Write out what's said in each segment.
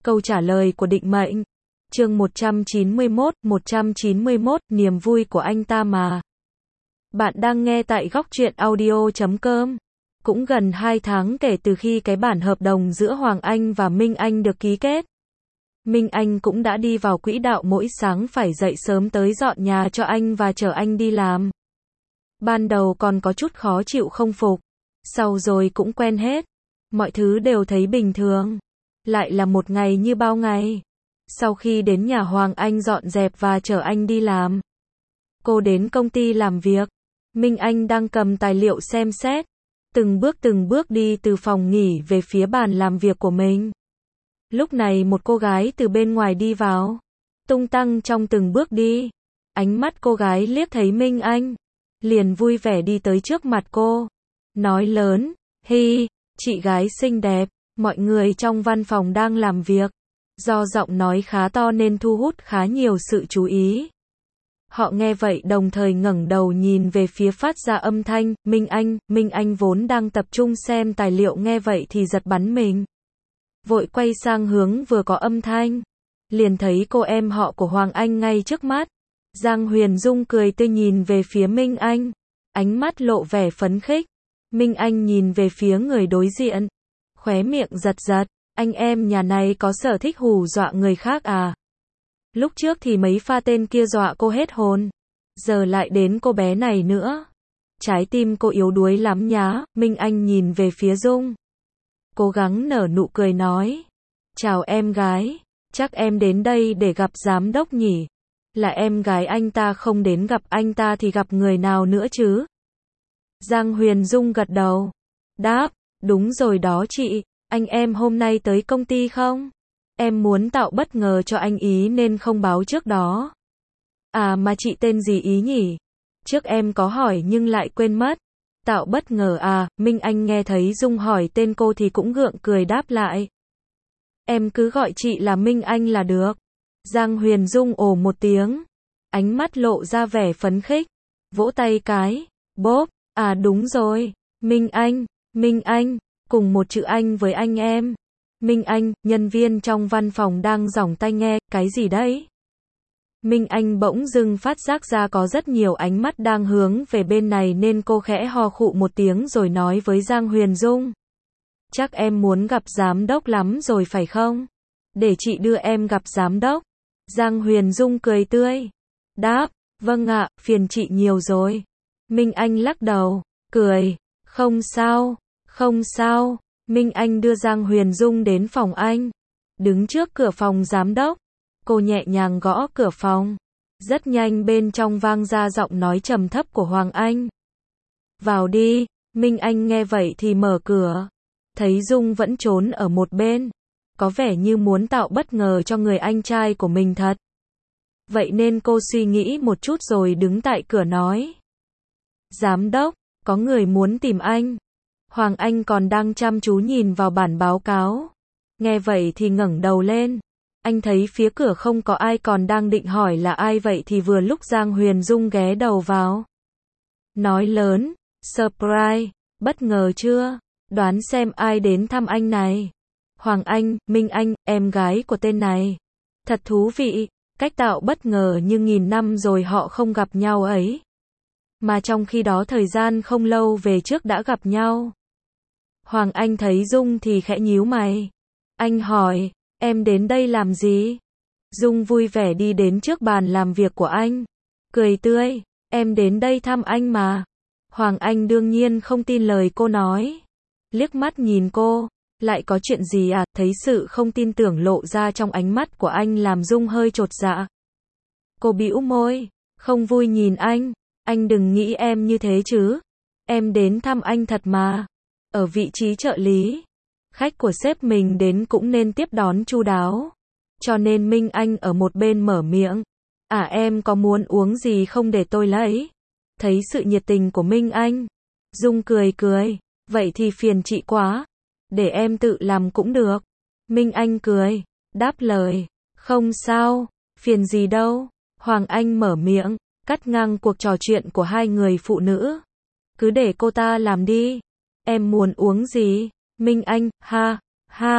Câu trả lời của định mệnh. Chương 191, niềm vui của anh ta mà. Bạn đang nghe tại Góc Truyện Audio.com. Cũng gần 2 tháng kể từ khi cái bản hợp đồng giữa Hoàng Anh và Minh Anh được ký kết. Minh Anh cũng đã đi vào quỹ đạo mỗi sáng phải dậy sớm tới dọn nhà cho anh và chở anh đi làm. Ban đầu còn có chút khó chịu không phục, sau rồi cũng quen hết. Mọi thứ đều thấy bình thường. Lại là một ngày như bao ngày. Sau khi đến nhà Hoàng Anh dọn dẹp và chở anh đi làm, cô đến công ty làm việc. Minh Anh đang cầm tài liệu xem xét, từng bước đi từ phòng nghỉ về phía bàn làm việc của mình. Lúc này một cô gái từ bên ngoài đi vào, tung tăng trong từng bước đi. Ánh mắt cô gái liếc thấy Minh Anh, liền vui vẻ đi tới trước mặt cô, nói lớn, "Hi, chị gái xinh đẹp." Mọi người trong văn phòng đang làm việc. Do giọng nói khá to nên thu hút khá nhiều sự chú ý. Họ nghe vậy đồng thời ngẩng đầu nhìn về phía phát ra âm thanh, Minh Anh vốn đang tập trung xem tài liệu nghe vậy thì giật bắn mình. Vội quay sang hướng vừa có âm thanh. Liền thấy cô em họ của Hoàng Anh ngay trước mắt. Giang Huyền Dung cười tươi nhìn về phía Minh Anh. Ánh mắt lộ vẻ phấn khích. Minh Anh nhìn về phía người đối diện. Khóe miệng giật giật. Anh em nhà này có sở thích hù dọa người khác à? Lúc trước thì mấy pha tên kia dọa cô hết hồn. Giờ lại đến cô bé này nữa. Trái tim cô yếu đuối lắm nhá. Minh Anh nhìn về phía Dung. Cố gắng nở nụ cười nói. Chào em gái. Chắc em đến đây để gặp giám đốc nhỉ? Là em gái anh ta không đến gặp anh ta thì gặp người nào nữa chứ? Giang Huyền Dung gật đầu. Đáp, đúng rồi đó chị. Anh em hôm nay tới công ty không? Em muốn tạo bất ngờ cho anh ý nên không báo trước đó. À mà chị tên gì ý nhỉ? Trước em có hỏi nhưng lại quên mất. Tạo bất ngờ à? Minh Anh nghe thấy Dung hỏi tên cô thì cũng gượng cười đáp lại. Em cứ gọi chị là Minh Anh là được. Giang Huyền Dung ồ một tiếng. Ánh mắt lộ ra vẻ phấn khích. Vỗ tay cái. Bốp. À đúng rồi. Minh Anh. Cùng một chữ Anh với anh em. Minh Anh, nhân viên trong văn phòng đang giỏng tai nghe, cái gì đấy? Minh Anh bỗng dưng phát giác ra có rất nhiều ánh mắt đang hướng về bên này nên cô khẽ ho khụ một tiếng rồi nói với Giang Huyền Dung. Chắc em muốn gặp giám đốc lắm rồi phải không? Để chị đưa em gặp giám đốc. Giang Huyền Dung cười tươi. Đáp, vâng ạ, phiền chị nhiều rồi. Minh Anh lắc đầu, cười, không sao. Minh Anh đưa Giang Huyền Dung đến phòng anh. Đứng trước cửa phòng giám đốc. Cô nhẹ nhàng gõ cửa phòng. Rất nhanh bên trong vang ra giọng nói trầm thấp của Hoàng Anh. Vào đi. Minh Anh nghe vậy thì mở cửa. Thấy Dung vẫn trốn ở một bên. Có vẻ như muốn tạo bất ngờ cho người anh trai của mình thật. Vậy nên cô suy nghĩ một chút rồi đứng tại cửa nói. Giám đốc, có người muốn tìm anh. Hoàng Anh còn đang chăm chú nhìn vào bản báo cáo. Nghe vậy thì ngẩng đầu lên. Anh thấy phía cửa không có ai còn đang định hỏi là ai vậy thì vừa lúc Giang Huyền Dung ghé đầu vào. Nói lớn, surprise, bất ngờ chưa? Đoán xem ai đến thăm anh này. Hoàng Anh, Minh Anh, em gái của tên này. Thật thú vị, cách tạo bất ngờ như nghìn năm rồi họ không gặp nhau ấy. Mà trong khi đó thời gian không lâu về trước đã gặp nhau. Hoàng Anh thấy Dung thì khẽ nhíu mày. Anh hỏi, em đến đây làm gì? Dung vui vẻ đi đến trước bàn làm việc của anh. Cười tươi, em đến đây thăm anh mà. Hoàng Anh đương nhiên không tin lời cô nói. Liếc mắt nhìn cô, lại có chuyện gì à? Thấy sự không tin tưởng lộ ra trong ánh mắt của anh làm Dung hơi chột dạ. Cô bĩu môi, không vui nhìn anh đừng nghĩ em như thế chứ. Em đến thăm anh thật mà. Ở vị trí trợ lý, khách của sếp mình đến cũng nên tiếp đón chu đáo. Cho nên Minh Anh ở một bên mở miệng. À em có muốn uống gì không để tôi lấy? Thấy sự nhiệt tình của Minh Anh. Dung cười. Vậy thì phiền chị quá. Để em tự làm cũng được. Minh Anh cười, đáp lời. Không sao, phiền gì đâu. Hoàng Anh mở miệng, cắt ngang cuộc trò chuyện của hai người phụ nữ. Cứ để cô ta làm đi. Em muốn uống gì? Minh Anh, ha,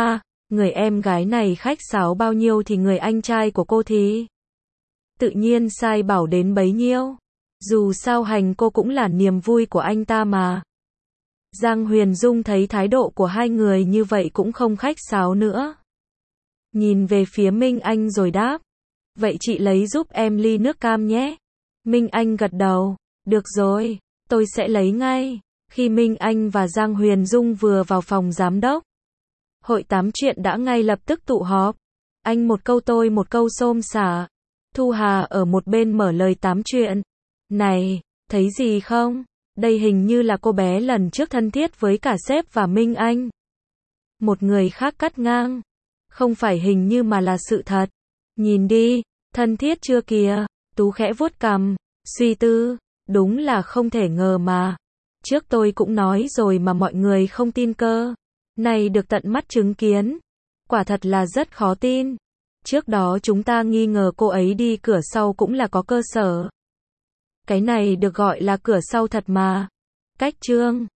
Người em gái này khách sáo bao nhiêu thì người anh trai của cô thì tự nhiên sai bảo đến bấy nhiêu. Dù sao hành cô cũng là niềm vui của anh ta mà. Giang Huyền Dung thấy thái độ của hai người như vậy cũng không khách sáo nữa. Nhìn về phía Minh Anh rồi đáp. Vậy chị lấy giúp em ly nước cam nhé. Minh Anh gật đầu. Được rồi, tôi sẽ lấy ngay. Khi Minh Anh và Giang Huyền Dung vừa vào phòng giám đốc, hội tám chuyện đã ngay lập tức tụ họp. Anh một câu tôi một câu xôm xả. Thu Hà ở một bên mở lời tám chuyện. Này, thấy gì không? Đây hình như là cô bé lần trước thân thiết với cả sếp và Minh Anh. Một người khác cắt ngang. Không phải hình như mà là sự thật. Nhìn đi, thân thiết chưa kìa. Tú khẽ vuốt cằm, suy tư, đúng là không thể ngờ mà. Trước tôi cũng nói rồi mà mọi người không tin cơ. Này được tận mắt chứng kiến. Quả thật là rất khó tin. Trước đó chúng ta nghi ngờ cô ấy đi cửa sau cũng là có cơ sở. Cái này được gọi là cửa sau thật mà. Cách chương